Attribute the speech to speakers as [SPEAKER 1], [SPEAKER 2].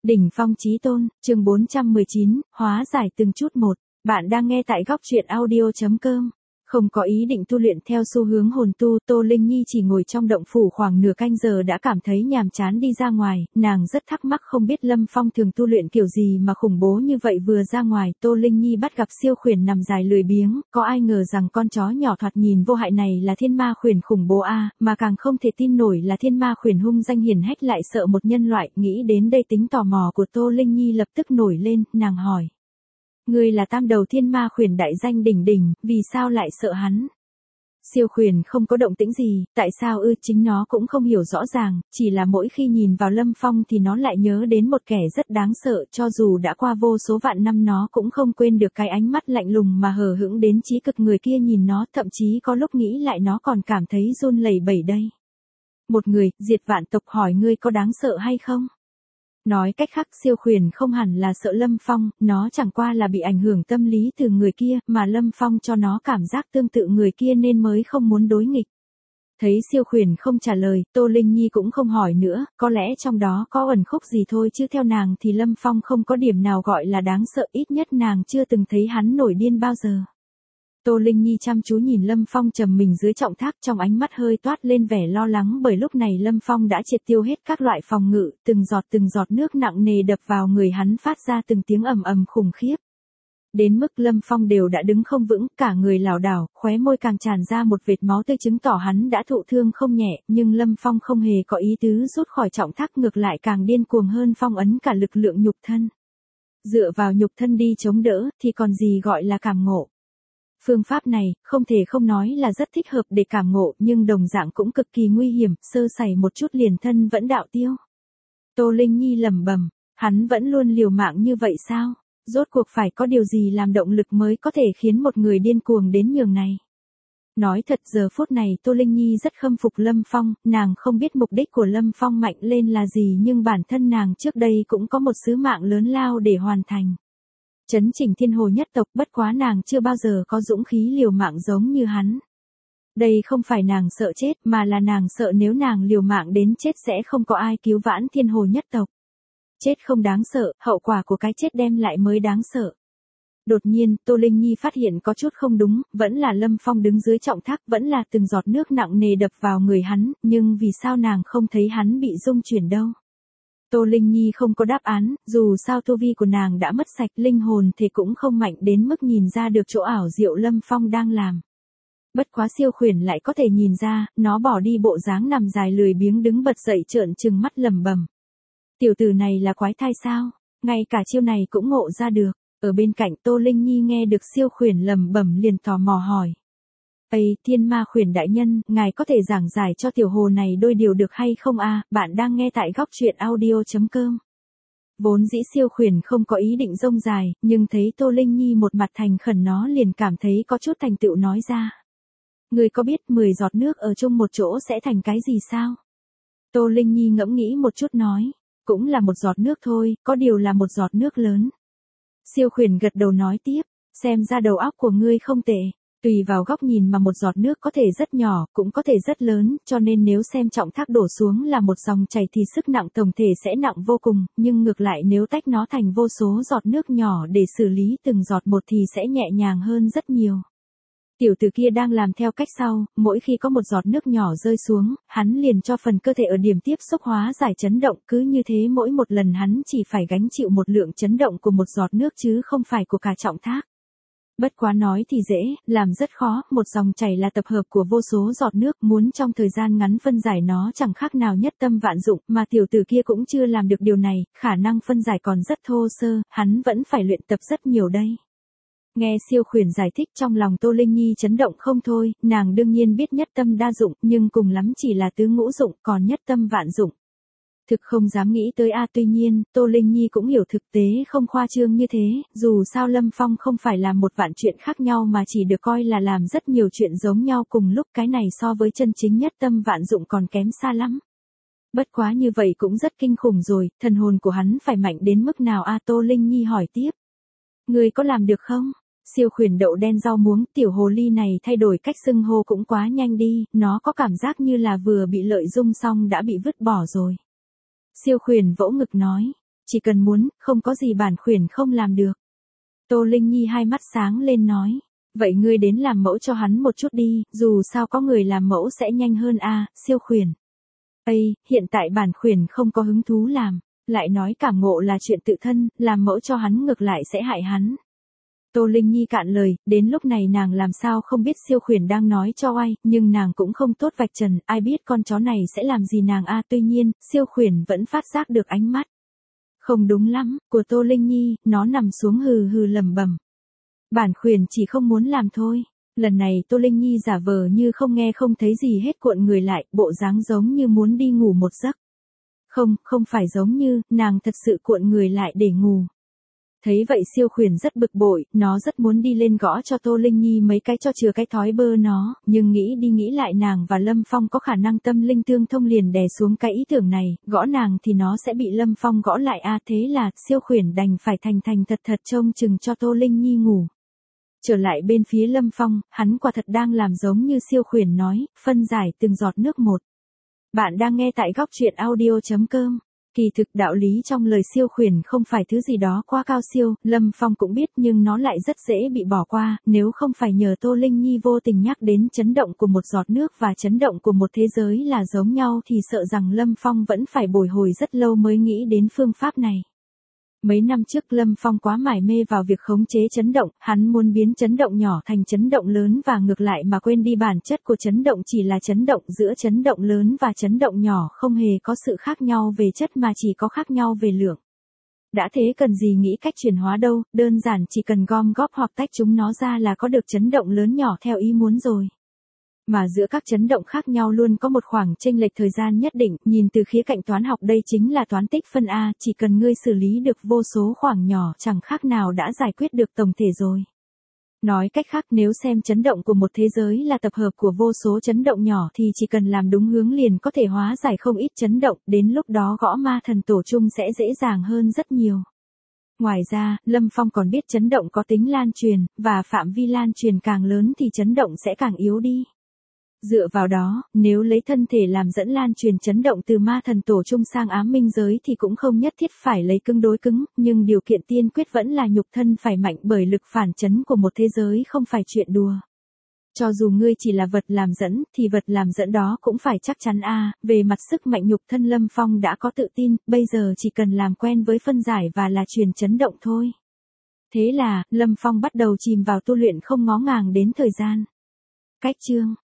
[SPEAKER 1] Đỉnh phong chí tôn, chương 419, hóa giải từng chút một. Bạn đang nghe tại góc truyện audio.com. Không có ý định tu luyện theo xu hướng hồn tu, Tô Linh Nhi chỉ ngồi trong động phủ khoảng nửa canh giờ đã cảm thấy nhàm chán đi ra ngoài, nàng rất thắc mắc không biết Lâm Phong thường tu luyện kiểu gì mà khủng bố như vậy. Vừa ra ngoài, Tô Linh Nhi bắt gặp siêu khuyển nằm dài lười biếng, có ai ngờ rằng con chó nhỏ thoạt nhìn vô hại này là thiên ma khuyển khủng bố a, mà càng không thể tin nổi là thiên ma khuyển hung danh hiển hách lại sợ một nhân loại. Nghĩ đến đây tính tò mò của Tô Linh Nhi lập tức nổi lên, nàng hỏi. Ngươi là tam đầu thiên ma khuyển đại danh đỉnh đỉnh, vì sao lại sợ hắn? Siêu khuyển không có động tĩnh gì, tại sao chính nó cũng không hiểu rõ ràng, chỉ là mỗi khi nhìn vào Lâm Phong thì nó lại nhớ đến một kẻ rất đáng sợ, cho dù đã qua vô số vạn năm nó cũng không quên được cái ánh mắt lạnh lùng mà hờ hững đến chí cực người kia nhìn nó, thậm chí có lúc nghĩ lại nó còn cảm thấy run lẩy bẩy đây. Một người, diệt vạn tộc hỏi ngươi có đáng sợ hay không? Nói cách khác siêu khuyển không hẳn là sợ Lâm Phong, nó chẳng qua là bị ảnh hưởng tâm lý từ người kia, mà Lâm Phong cho nó cảm giác tương tự người kia nên mới không muốn đối nghịch. Thấy siêu khuyển không trả lời, Tô Linh Nhi cũng không hỏi nữa, có lẽ trong đó có ẩn khúc gì thôi chứ theo nàng thì Lâm Phong không có điểm nào gọi là đáng sợ, ít nhất nàng chưa từng thấy hắn nổi điên bao giờ. Tô Linh Nhi chăm chú nhìn Lâm Phong trầm mình dưới trọng tháp, trong ánh mắt hơi toát lên vẻ lo lắng bởi lúc này Lâm Phong đã triệt tiêu hết các loại phòng ngự, từng giọt nước nặng nề đập vào người hắn phát ra từng tiếng ầm ầm khủng khiếp. Đến mức Lâm Phong đều đã đứng không vững, cả người lảo đảo, khóe môi càng tràn ra một vệt máu tươi chứng tỏ hắn đã thụ thương không nhẹ, nhưng Lâm Phong không hề có ý tứ rút khỏi trọng tháp, ngược lại càng điên cuồng hơn phong ấn cả lực lượng nhục thân. Dựa vào nhục thân đi chống đỡ, thì còn gì gọi là cảm ngộ. Phương pháp này, không thể không nói là rất thích hợp để cảm ngộ, nhưng đồng dạng cũng cực kỳ nguy hiểm, sơ sẩy một chút liền thân vẫn đạo tiêu. Tô Linh Nhi lẩm bẩm, hắn vẫn luôn liều mạng như vậy sao? Rốt cuộc phải có điều gì làm động lực mới có thể khiến một người điên cuồng đến nhường này? Nói thật giờ phút này Tô Linh Nhi rất khâm phục Lâm Phong, nàng không biết mục đích của Lâm Phong mạnh lên là gì nhưng bản thân nàng trước đây cũng có một sứ mạng lớn lao để hoàn thành. Chấn chỉnh thiên hồ nhất tộc, bất quá nàng chưa bao giờ có dũng khí liều mạng giống như hắn. Đây không phải nàng sợ chết mà là nàng sợ nếu nàng liều mạng đến chết sẽ không có ai cứu vãn thiên hồ nhất tộc. Chết không đáng sợ, hậu quả của cái chết đem lại mới đáng sợ. Đột nhiên, Tô Linh Nhi phát hiện có chút không đúng, vẫn là Lâm Phong đứng dưới trọng tháp, vẫn là từng giọt nước nặng nề đập vào người hắn, nhưng vì sao nàng không thấy hắn bị rung chuyển đâu? Tô Linh Nhi không có đáp án, dù sao tu vi của nàng đã mất sạch, linh hồn thì cũng không mạnh đến mức nhìn ra được chỗ ảo diệu Lâm Phong đang làm. Bất quá siêu khuyển lại có thể nhìn ra, nó bỏ đi bộ dáng nằm dài lười biếng đứng bật dậy trợn trừng mắt lẩm bẩm. Tiểu tử này là quái thai sao? Ngay cả chiêu này cũng ngộ ra được. Ở bên cạnh Tô Linh Nhi nghe được siêu khuyển lẩm bẩm liền tò mò hỏi. Ây, thiên ma khuyển đại nhân, ngài có thể giảng giải cho tiểu hồ này đôi điều được hay không a? Bạn đang nghe tại góc truyện audio.com. Vốn dĩ siêu khuyển không có ý định rông dài, nhưng thấy Tô Linh Nhi một mặt thành khẩn nó liền cảm thấy có chút thành tựu nói ra. Người có biết 10 giọt nước ở chung một chỗ sẽ thành cái gì sao? Tô Linh Nhi ngẫm nghĩ một chút nói. Cũng là một giọt nước thôi, có điều là một giọt nước lớn. Siêu khuyển gật đầu nói tiếp, xem ra đầu óc của ngươi không tệ. Tùy vào góc nhìn mà một giọt nước có thể rất nhỏ, cũng có thể rất lớn, cho nên nếu xem trọng thác đổ xuống là một dòng chảy thì sức nặng tổng thể sẽ nặng vô cùng, nhưng ngược lại nếu tách nó thành vô số giọt nước nhỏ để xử lý từng giọt một thì sẽ nhẹ nhàng hơn rất nhiều. Tiểu tử kia đang làm theo cách sau, mỗi khi có một giọt nước nhỏ rơi xuống, hắn liền cho phần cơ thể ở điểm tiếp xúc hóa giải chấn động, cứ như thế mỗi một lần hắn chỉ phải gánh chịu một lượng chấn động của một giọt nước chứ không phải của cả trọng thác. Bất quá nói thì dễ, làm rất khó, một dòng chảy là tập hợp của vô số giọt nước, muốn trong thời gian ngắn phân giải nó chẳng khác nào nhất tâm vạn dụng, mà tiểu tử kia cũng chưa làm được điều này, khả năng phân giải còn rất thô sơ, hắn vẫn phải luyện tập rất nhiều đây. Nghe siêu khuyển giải thích trong lòng Tô Linh Nhi chấn động không thôi, nàng đương nhiên biết nhất tâm đa dụng, nhưng cùng lắm chỉ là tứ ngũ dụng, còn nhất tâm vạn dụng. Thực không dám nghĩ tới tuy nhiên, Tô Linh Nhi cũng hiểu thực tế không khoa trương như thế, dù sao Lâm Phong không phải làm một vạn chuyện khác nhau mà chỉ được coi là làm rất nhiều chuyện giống nhau cùng lúc, cái này so với chân chính nhất tâm vạn dụng còn kém xa lắm. Bất quá như vậy cũng rất kinh khủng rồi, thần hồn của hắn phải mạnh đến mức nào Tô Linh Nhi hỏi tiếp. Người có làm được không? Siêu khuyển đậu đen rau muống, tiểu hồ ly này thay đổi cách xưng hô cũng quá nhanh đi, nó có cảm giác như là vừa bị lợi dụng xong đã bị vứt bỏ rồi. Siêu khuyển vỗ ngực nói, Chỉ cần muốn, không có gì bản khuyển không làm được. Tô Linh Nhi hai mắt sáng lên nói. Vậy ngươi đến làm mẫu cho hắn một chút đi, dù sao có người làm mẫu sẽ nhanh hơn a, siêu khuyển. Ây, hiện tại bản khuyển không có hứng thú làm, lại nói cảm ngộ là chuyện tự thân, làm mẫu cho hắn ngược lại sẽ hại hắn. Tô Linh Nhi cạn lời, đến lúc này nàng làm sao không biết siêu khuyển đang nói cho ai, nhưng nàng cũng không tốt vạch trần, ai biết con chó này sẽ làm gì nàng a. Tuy nhiên, siêu khuyển vẫn phát giác được ánh mắt. Không đúng lắm, của Tô Linh Nhi, nó nằm xuống hừ hừ lẩm bẩm. Bản khuyển chỉ không muốn làm thôi. Lần này Tô Linh Nhi giả vờ như không nghe không thấy gì hết, cuộn người lại, bộ dáng giống như muốn đi ngủ một giấc. Không phải giống như, nàng thật sự cuộn người lại để ngủ. Thấy vậy siêu khuyển rất bực bội, nó rất muốn đi lên gõ cho Tô Linh Nhi mấy cái cho chừa cái thói bơ nó, nhưng nghĩ đi nghĩ lại nàng và Lâm Phong có khả năng tâm linh tương thông liền đè xuống cái ý tưởng này, gõ nàng thì nó sẽ bị Lâm Phong gõ lại a. Thế là, siêu khuyển đành phải thành thật trông chừng cho Tô Linh Nhi ngủ. Trở lại bên phía Lâm Phong, hắn quả thật đang làm giống như siêu khuyển nói, phân giải từng giọt nước một. Bạn đang nghe tại góc truyện audio.com. Kỳ thực đạo lý trong lời siêu khuyển không phải thứ gì đó quá cao siêu, Lâm Phong cũng biết nhưng nó lại rất dễ bị bỏ qua, nếu không phải nhờ Tô Linh Nhi vô tình nhắc đến chấn động của một giọt nước và chấn động của một thế giới là giống nhau thì sợ rằng Lâm Phong vẫn phải bồi hồi rất lâu mới nghĩ đến phương pháp này. Mấy năm trước Lâm Phong quá mải mê vào việc khống chế chấn động, hắn muốn biến chấn động nhỏ thành chấn động lớn và ngược lại mà quên đi bản chất của chấn động chỉ là chấn động, giữa chấn động lớn và chấn động nhỏ không hề có sự khác nhau về chất mà chỉ có khác nhau về lượng. Đã thế cần gì nghĩ cách chuyển hóa đâu, đơn giản chỉ cần gom góp hoặc tách chúng nó ra là có được chấn động lớn nhỏ theo ý muốn rồi. Mà giữa các chấn động khác nhau luôn có một khoảng chênh lệch thời gian nhất định, nhìn từ khía cạnh toán học đây chính là toán tích phân A, chỉ cần ngươi xử lý được vô số khoảng nhỏ chẳng khác nào đã giải quyết được tổng thể rồi. Nói cách khác nếu xem chấn động của một thế giới là tập hợp của vô số chấn động nhỏ thì chỉ cần làm đúng hướng liền có thể hóa giải không ít chấn động, đến lúc đó gõ ma thần tổ chung sẽ dễ dàng hơn rất nhiều. Ngoài ra, Lâm Phong còn biết chấn động có tính lan truyền, và phạm vi lan truyền càng lớn thì chấn động sẽ càng yếu đi. Dựa vào đó, nếu lấy thân thể làm dẫn lan truyền chấn động từ ma thần tổ chung sang ám minh giới thì cũng không nhất thiết phải lấy cứng đối cứng, nhưng điều kiện tiên quyết vẫn là nhục thân phải mạnh bởi lực phản chấn của một thế giới không phải chuyện đùa. Cho dù ngươi chỉ là vật làm dẫn, thì vật làm dẫn đó cũng phải chắc chắn a. Về mặt sức mạnh nhục thân Lâm Phong đã có tự tin, bây giờ chỉ cần làm quen với phân giải và là truyền chấn động thôi. Thế là, Lâm Phong bắt đầu chìm vào tu luyện không ngó ngàng đến thời gian. Cách chương